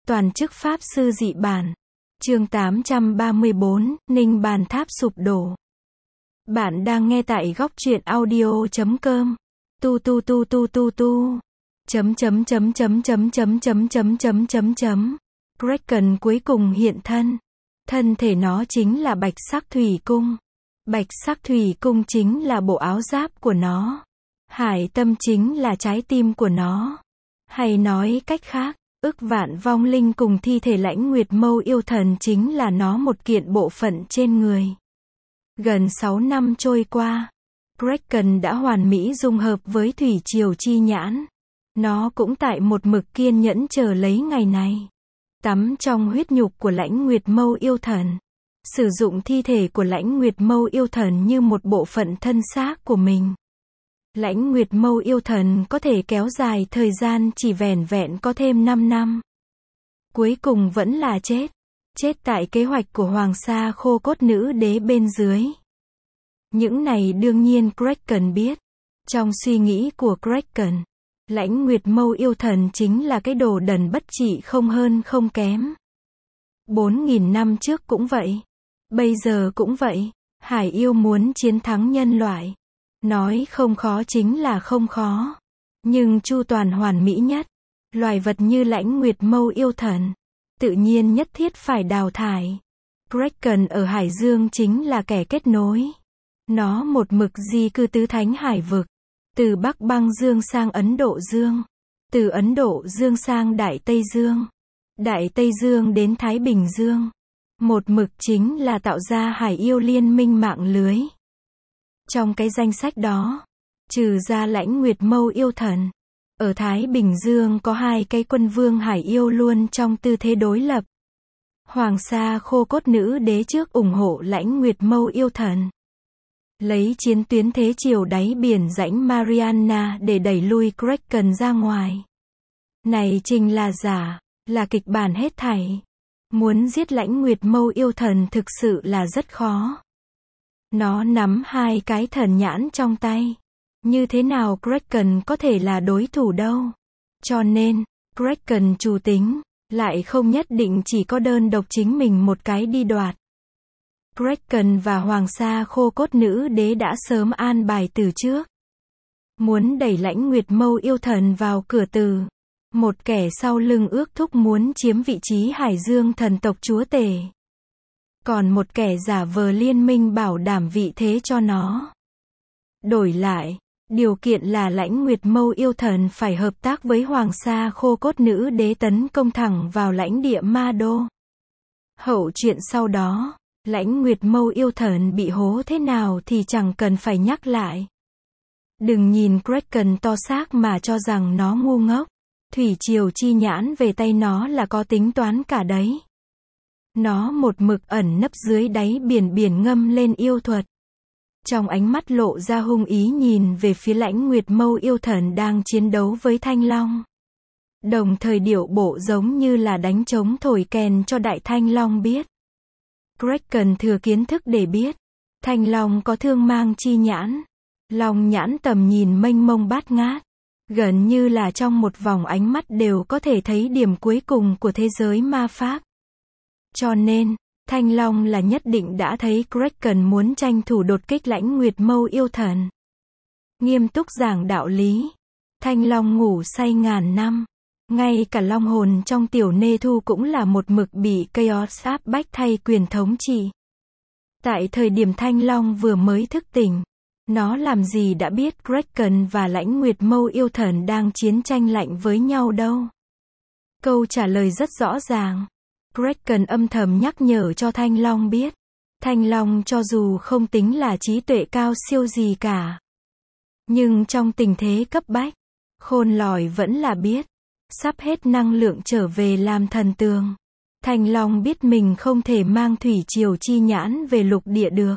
Toàn chức Pháp Sư dị bản. Chương 834, Ninh Bàn Tháp sụp đổ. Bạn đang nghe tại góc truyện audio.com. Tu tu tu tu tu tu. Kraken cuối cùng hiện thân. Thân thể nó chính là Bạch Sắc Thủy Cung. Bạch Sắc Thủy Cung chính là bộ áo giáp của nó. Hải Tâm chính là trái tim của nó. Hay nói cách khác, ức vạn vong linh cùng thi thể Lãnh Nguyệt Mâu yêu thần chính là nó một kiện bộ phận trên người. Gần 6 năm trôi qua, Kraken đã hoàn mỹ dung hợp với thủy triều chi nhãn. Nó cũng tại một mực kiên nhẫn chờ lấy ngày này. Tắm trong huyết nhục của Lãnh Nguyệt Mâu yêu thần. Sử dụng thi thể của Lãnh Nguyệt Mâu yêu thần như một bộ phận thân xác của mình. Lãnh Nguyệt Mâu yêu thần có thể kéo dài thời gian chỉ vẻn vẹn có thêm 5 năm. Cuối cùng vẫn là chết. Chết tại kế hoạch của Hoàng Sa Khô Cốt Nữ Đế bên dưới. Những này đương nhiên Kraken biết. Trong suy nghĩ của Kraken, Lãnh Nguyệt Mâu yêu thần chính là cái đồ đần bất trị không hơn không kém. 4.000 năm trước cũng vậy. Bây giờ cũng vậy. Hải yêu muốn chiến thắng nhân loại. Nói không khó chính là không khó. Nhưng chu toàn hoàn mỹ nhất. Loài vật như Lãnh Nguyệt Mâu yêu thần. Tự nhiên nhất thiết phải đào thải. Kraken ở Hải Dương chính là kẻ kết nối. Nó một mực di cư tứ thánh hải vực. Từ Bắc Băng Dương sang Ấn Độ Dương. Từ Ấn Độ Dương sang Đại Tây Dương. Đại Tây Dương đến Thái Bình Dương. Một mực chính là tạo ra hải yêu liên minh mạng lưới. Trong cái danh sách đó, trừ ra Lãnh Nguyệt Mâu yêu thần, ở Thái Bình Dương có 2 cái quân vương hải yêu luôn trong tư thế đối lập. Hoàng Sa Khô Cốt Nữ Đế trước ủng hộ Lãnh Nguyệt Mâu yêu thần. Lấy chiến tuyến thế chiều đáy biển rãnh Mariana để đẩy lui Kraken ra ngoài. Này trình là giả, là kịch bản hết thảy. Muốn giết Lãnh Nguyệt Mâu yêu thần thực sự là rất khó. Nó nắm 2 cái thần nhãn trong tay. Như thế nào Kraken có thể là đối thủ đâu. Cho nên, Kraken chủ tính, lại không nhất định chỉ có đơn độc chính mình một cái đi đoạt. Kraken và Hoàng Sa Khô Cốt Nữ Đế đã sớm an bài từ trước. Muốn đẩy Lãnh Nguyệt Mâu yêu thần vào cửa từ. Một kẻ sau lưng ước thúc muốn chiếm vị trí Hải Dương thần tộc chúa tể. Còn một kẻ giả vờ liên minh bảo đảm vị thế cho nó. Đổi lại, điều kiện là Lãnh Nguyệt Mâu yêu thần phải hợp tác với Hoàng Sa Khô Cốt Nữ Đế tấn công thẳng vào lãnh địa Ma Đô. Hậu chuyện sau đó, Lãnh Nguyệt Mâu yêu thần bị hố thế nào thì chẳng cần phải nhắc lại. Đừng nhìn Kraken to xác mà cho rằng nó ngu ngốc. Thủy triều chi nhãn về tay nó là có tính toán cả đấy. Nó một mực ẩn nấp dưới đáy biển ngâm lên yêu thuật. Trong ánh mắt lộ ra hung ý nhìn về phía Lãnh Nguyệt Mâu yêu thần đang chiến đấu với Thanh Long. Đồng thời điệu bộ giống như là đánh trống thổi kèn cho Đại Thanh Long biết. Kraken thừa kiến thức để biết. Thanh Long có thương mang chi nhãn. Long nhãn tầm nhìn mênh mông bát ngát. Gần như là trong một vòng ánh mắt đều có thể thấy điểm cuối cùng của thế giới ma pháp. Cho nên, Thanh Long là nhất định đã thấy Kraken muốn tranh thủ đột kích Lãnh Nguyệt Mâu yêu thần. Nghiêm túc giảng đạo lý. Thanh Long ngủ say ngàn năm. Ngay cả long hồn trong tiểu nê thu cũng là một mực bị Chaos áp bách thay quyền thống trị. Tại thời điểm Thanh Long vừa mới thức tỉnh, nó làm gì đã biết Kraken và Lãnh Nguyệt Mâu yêu thần đang chiến tranh lạnh với nhau đâu. Câu trả lời rất rõ ràng. Kraken âm thầm nhắc nhở cho Thanh Long biết. Thanh Long cho dù không tính là trí tuệ cao siêu gì cả. Nhưng trong tình thế cấp bách, khôn lỏi vẫn là biết. Sắp hết năng lượng trở về làm thần tường. Thanh Long biết mình không thể mang thủy triều chi nhãn về lục địa được.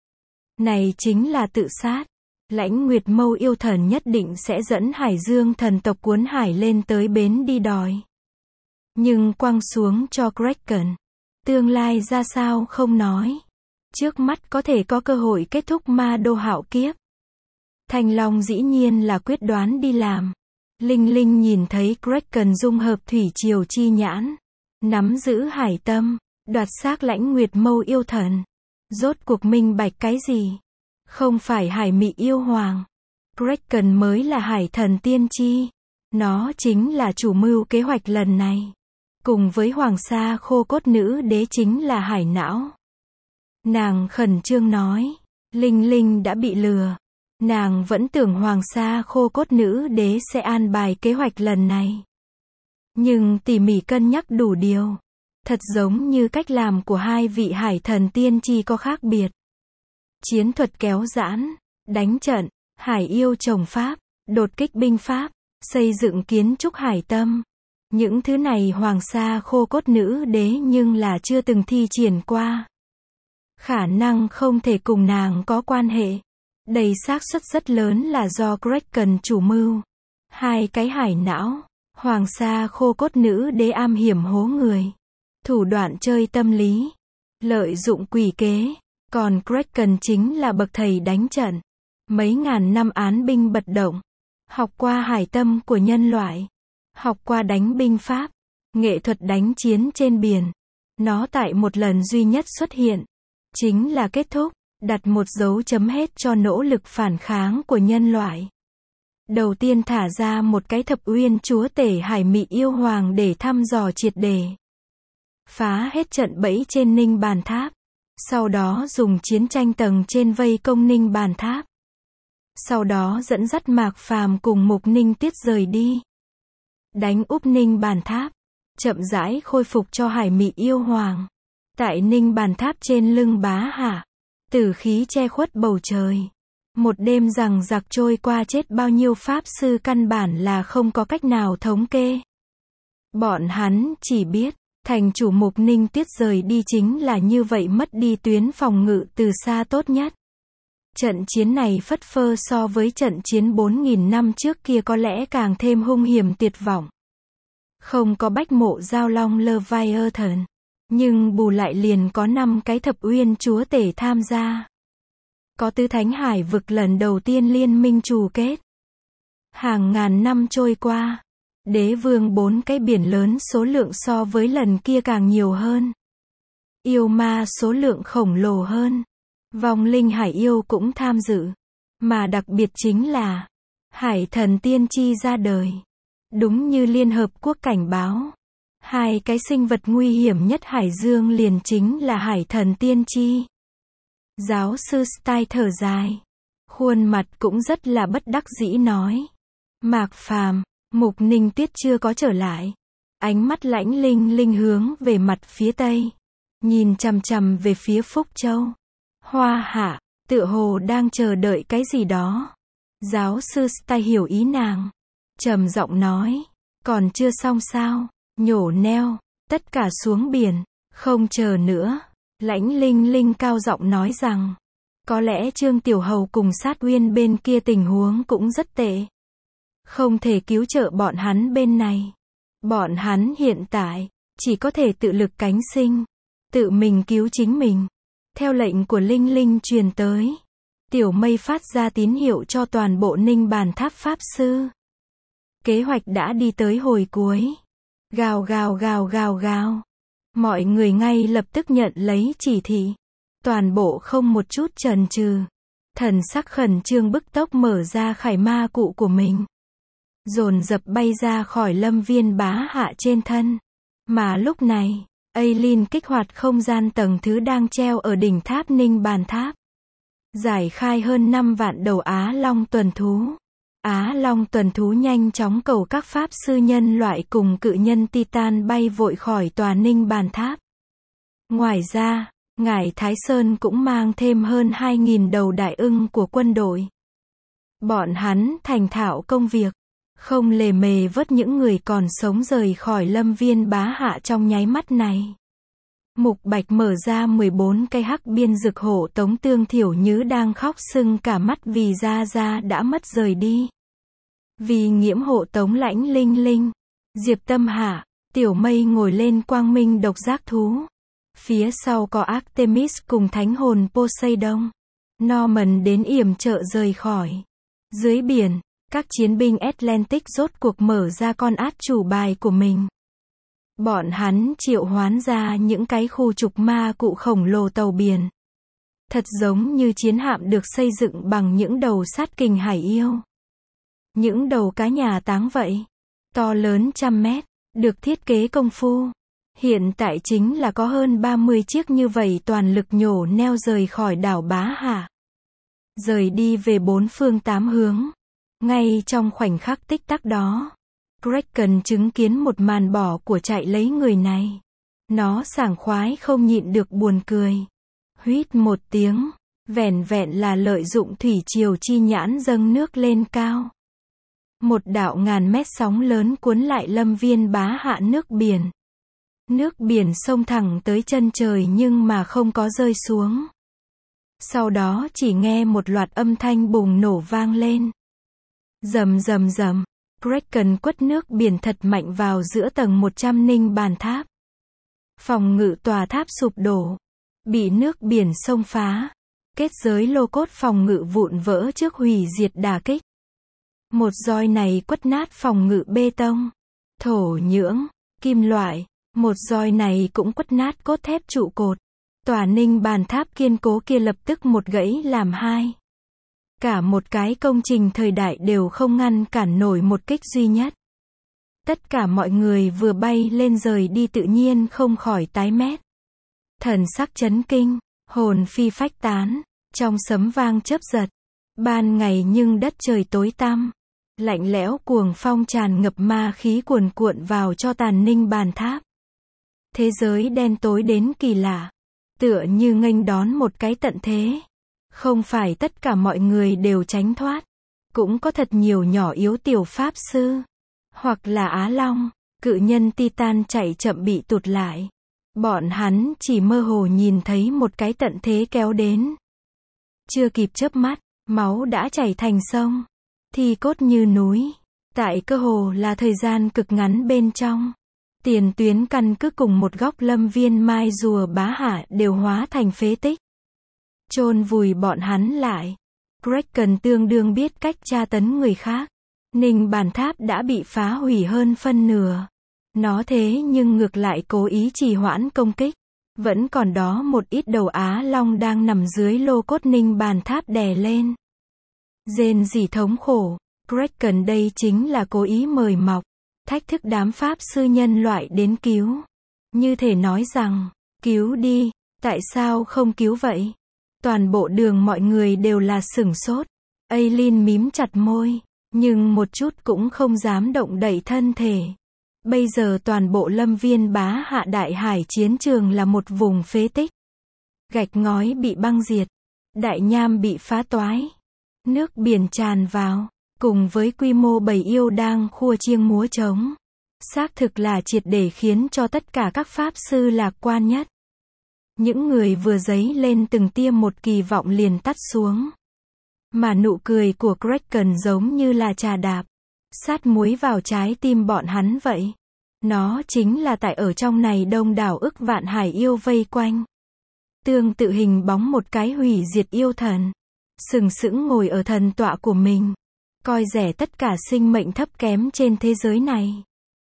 Này chính là tự sát. Lãnh Nguyệt Mâu yêu thần nhất định sẽ dẫn Hải Dương thần tộc cuốn hải lên tới bến đi đòi. Nhưng quăng xuống cho Kraken. Tương lai ra sao không nói. Trước mắt có thể có cơ hội kết thúc Ma Đô hạo kiếp. Thanh Long dĩ nhiên là quyết đoán đi làm. Linh Linh nhìn thấy Kraken dung hợp thủy triều chi nhãn. nắm giữ hải tâm, đoạt xác Lãnh Nguyệt Mâu yêu thần. Rốt cuộc minh bạch cái gì? Không phải Hải Mị yêu hoàng. Kraken mới là hải thần tiên tri. Nó chính là chủ mưu kế hoạch lần này. Cùng với Hoàng Sa Khô Cốt Nữ Đế chính là hải não. Nàng khẩn trương nói. Linh Linh đã bị lừa. Nàng vẫn tưởng Hoàng Sa Khô Cốt Nữ Đế sẽ an bài kế hoạch lần này. Nhưng tỉ mỉ cân nhắc đủ điều. Thật giống như cách làm của hai vị hải thần tiên tri có khác biệt. Chiến thuật kéo giãn, đánh trận, hải yêu trồng pháp, đột kích binh pháp, xây dựng kiến trúc hải tâm. Những thứ này Hoàng Sa Khô Cốt Nữ Đế nhưng là chưa từng thi triển qua. Khả năng không thể cùng nàng có quan hệ. Đầy xác suất rất lớn là do Kraken chủ mưu. Hai cái hải não, Hoàng Sa Khô Cốt Nữ Đế am hiểm hố người. Thủ đoạn chơi tâm lý, lợi dụng quỷ kế. Còn Kraken chính là bậc thầy đánh trận. Mấy ngàn năm án binh bật động. Học qua hải tâm của nhân loại. Học qua đánh binh pháp. Nghệ thuật đánh chiến trên biển. Nó tại một lần duy nhất xuất hiện. Chính là kết thúc. Đặt một dấu chấm hết cho nỗ lực phản kháng của nhân loại. Đầu tiên thả ra một cái thập uyên chúa tể Hải Mị yêu hoàng để thăm dò triệt để. Phá hết trận bẫy trên Ninh Bàn Tháp. Sau đó dùng chiến tranh tầng trên vây công Ninh Bàn Tháp. Sau đó dẫn dắt Mạc Phàm cùng Mục Ninh Tiết rời đi. Đánh úp Ninh Bàn Tháp. Chậm rãi khôi phục cho Hải Mị yêu hoàng. Tại Ninh Bàn Tháp trên lưng Bá Hạ. Tử khí che khuất bầu trời. Một đêm rằng giặc trôi qua chết bao nhiêu pháp sư căn bản là không có cách nào thống kê. Bọn hắn chỉ biết, thành chủ Mục Ninh Tiết rời đi chính là như vậy mất đi tuyến phòng ngự từ xa tốt nhất. Trận chiến này phất phơ so với trận chiến 4.000 năm trước kia có lẽ càng thêm hung hiểm tuyệt vọng. Không có Bách Mộ Giao Long Leviathan. Nhưng bù lại liền có 5 cái thập uyên chúa tể tham gia. Có tứ thánh hải vực lần đầu tiên liên minh trù kết. Hàng ngàn năm trôi qua. Đế vương 4 cái biển lớn số lượng so với lần kia càng nhiều hơn. Yêu ma số lượng khổng lồ hơn. Vong linh hải yêu cũng tham dự. Mà đặc biệt chính là hải thần tiên tri ra đời. Đúng như Liên Hợp Quốc cảnh báo. Hai cái sinh vật nguy hiểm nhất hải dương liền chính là hải thần tiên tri. Giáo sư Stein thở dài. Khuôn mặt cũng rất là bất đắc dĩ nói. Mạc Phàm, Mục Ninh Tiết chưa có trở lại. Ánh mắt Lãnh Linh Linh hướng về mặt phía tây. Nhìn chằm chằm về phía Phúc Châu. Hoa Hạ, tựa hồ đang chờ đợi cái gì đó. Giáo sư Stein hiểu ý nàng. Trầm giọng nói. Còn chưa xong sao? Nhổ neo, tất cả xuống biển, không chờ nữa. Lãnh Linh Linh cao giọng nói rằng, có lẽ Trương Tiểu Hầu cùng Sát Uyên bên kia tình huống cũng rất tệ. Không thể cứu trợ bọn hắn bên này. Bọn hắn hiện tại, chỉ có thể tự lực cánh sinh, tự mình cứu chính mình. Theo lệnh của Linh Linh truyền tới, Tiểu Mây phát ra tín hiệu cho toàn bộ Ninh Bàn Tháp Pháp Sư. Kế hoạch đã đi tới hồi cuối. Gào gào gào gào gào. Mọi người ngay lập tức nhận lấy chỉ thị. Toàn bộ không một chút chần chừ. Thần sắc khẩn trương bức tốc mở ra khải ma cụ của mình. Dồn dập bay ra khỏi lâm viên Bá Hạ trên thân. Mà lúc này, Aileen kích hoạt không gian tầng thứ đang treo ở đỉnh tháp Ninh Bàn Tháp. Giải khai hơn 5 vạn đầu Á Long tuần thú. Á Long tuần thú nhanh chóng cầu các pháp sư nhân loại cùng cự nhân Titan bay vội khỏi tòa Ninh Bàn Tháp. Ngoài ra, Ngải Thái Sơn cũng mang thêm hơn 2.000 đầu đại ưng của quân đội. Bọn hắn thành thạo công việc, không lề mề vớt những người còn sống rời khỏi lâm viên Bá Hạ trong nháy mắt này. Mục Bạch mở ra 14 cây hắc biên dực hổ tống Tương Thiểu Nhứ đang khóc sưng cả mắt vì Gia Gia đã mất rời đi. Vì Nghiễm hộ tống Lãnh Linh Linh, Diệp Tâm Hạ, Tiểu Mây ngồi lên quang minh độc giác thú. Phía sau có Artemis cùng thánh hồn Poseidon. Norman đến yểm trợ rời khỏi. Dưới biển, các chiến binh Atlantic rốt cuộc mở ra con át chủ bài của mình. Bọn hắn triệu hoán ra những cái khu trục ma cụ khổng lồ tàu biển. Thật giống như chiến hạm được xây dựng bằng những đầu sát kình hải yêu. Những đầu cá nhà táng vậy. To lớn trăm mét, được thiết kế công phu. Hiện tại chính là có hơn 30 chiếc như vậy toàn lực nhổ neo rời khỏi đảo Bá Hạ. Rời đi về bốn phương tám hướng. Ngay trong khoảnh khắc tích tắc đó, Kraken chứng kiến một màn bỏ của chạy lấy người này. Nó sảng khoái không nhịn được buồn cười. Huýt một tiếng, vẻn vẹn là lợi dụng thủy triều chi nhãn dâng nước lên cao. Một đạo ngàn mét sóng lớn cuốn lại Lâm Viên Bá Hạ nước biển. Nước biển xông thẳng tới chân trời nhưng mà không có rơi xuống. Sau đó chỉ nghe một loạt âm thanh bùng nổ vang lên. Rầm rầm rầm, Kraken quất nước biển thật mạnh vào giữa tầng 100 ninh bàn tháp. Phòng ngự tòa tháp sụp đổ, bị nước biển xông phá. Kết giới lô cốt phòng ngự vụn vỡ trước hủy diệt đả kích. Một roi này quất nát phòng ngự bê tông, thổ nhưỡng, kim loại. Một roi này cũng quất nát cốt thép trụ cột. Tòa ninh bàn tháp kiên cố kia lập tức một gãy làm hai. Cả một cái công trình thời đại đều không ngăn cản nổi một kích duy nhất. Tất cả mọi người vừa bay lên rời đi tự nhiên không khỏi tái mét. Thần sắc chấn kinh, hồn phi phách tán, trong sấm vang chớp giật. Ban ngày nhưng đất trời tối tăm. Lạnh lẽo cuồng phong tràn ngập ma khí cuồn cuộn vào cho tàn ninh bàn tháp. Thế giới đen tối đến kỳ lạ. Tựa như nghênh đón một cái tận thế. Không phải tất cả mọi người đều tránh thoát. Cũng có thật nhiều nhỏ yếu tiểu pháp sư. Hoặc là Á Long, cự nhân Titan chạy chậm bị tụt lại. Bọn hắn chỉ mơ hồ nhìn thấy một cái tận thế kéo đến. Chưa kịp chớp mắt, máu đã chảy thành sông. Thi cốt như núi. Tại cơ hồ là thời gian cực ngắn bên trong. Tiền tuyến căn cứ cùng một góc Lâm Viên Mai Rùa Bá Hạ đều hóa thành phế tích. Chôn vùi bọn hắn lại. Kraken tương đương biết cách tra tấn người khác. Ninh bàn tháp đã bị phá hủy hơn phân nửa. Nó thế nhưng ngược lại cố ý trì hoãn công kích. Vẫn còn đó một ít đầu Á Long đang nằm dưới lô cốt ninh bàn tháp đè lên. Rên rỉ thống khổ. Kraken đây chính là cố ý mời mọc. Thách thức đám pháp sư nhân loại đến cứu. Như thể nói rằng, cứu đi, tại sao không cứu vậy? Toàn bộ đường mọi người đều là sửng sốt. Aileen mím chặt môi, nhưng một chút cũng không dám động đậy thân thể. Bây giờ toàn bộ Lâm Viên Bá Hạ đại hải chiến trường là một vùng phế tích. Gạch ngói bị băng diệt, đại nham bị phá toái, nước biển tràn vào. Cùng với quy mô bầy yêu đang khua chiêng múa trống. Xác thực là triệt để khiến cho tất cả các pháp sư lạc quan nhất. Những người vừa dấy lên từng tia một kỳ vọng liền tắt xuống. Mà nụ cười của Kraken giống như là trà đạp. Sát muối vào trái tim bọn hắn vậy. Nó chính là tại ở trong này đông đảo ức vạn hải yêu vây quanh. Tương tự hình bóng một cái hủy diệt yêu thần. Sừng sững ngồi ở thần tọa của mình. Coi rẻ tất cả sinh mệnh thấp kém trên thế giới này.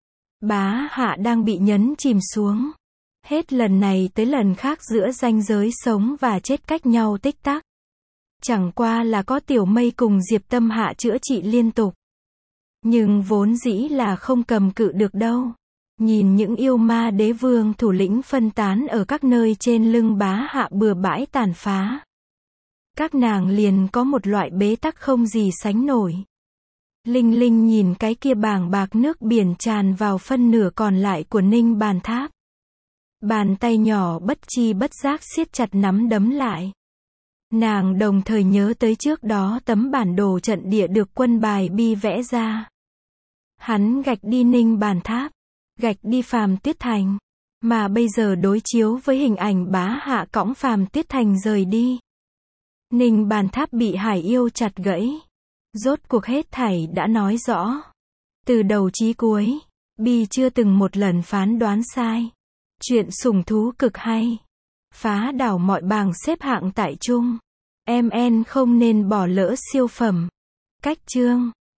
Bá Hạ đang bị nhấn chìm xuống. Hết lần này tới lần khác giữa ranh giới sống và chết cách nhau tích tắc. Chẳng qua là có Tiểu Mây cùng Diệp Tâm Hạ chữa trị liên tục. Nhưng vốn dĩ là không cầm cự được đâu. Nhìn những yêu ma đế vương thủ lĩnh phân tán ở các nơi trên lưng Bá Hạ bừa bãi tàn phá. Các nàng liền có một loại bế tắc không gì sánh nổi. Linh Linh nhìn cái kia bàng bạc nước biển tràn vào phân nửa còn lại của ninh bàn tháp. Bàn tay nhỏ bất chi bất giác siết chặt nắm đấm lại. Nàng đồng thời nhớ tới trước đó tấm bản đồ trận địa được quân bài bi vẽ ra. Hắn gạch đi ninh bàn tháp, gạch đi Phàm Tuyết Thành. Mà bây giờ đối chiếu với hình ảnh Bá Hạ cõng Phàm Tuyết Thành rời đi. Ninh bàn tháp bị hải yêu chặt gãy. Rốt cuộc hết thảy đã nói rõ. Từ đầu chí cuối, Bi chưa từng một lần phán đoán sai. Chuyện sủng thú cực hay. Phá đảo mọi bảng xếp hạng tại chung. MN không nên bỏ lỡ siêu phẩm. Cách chương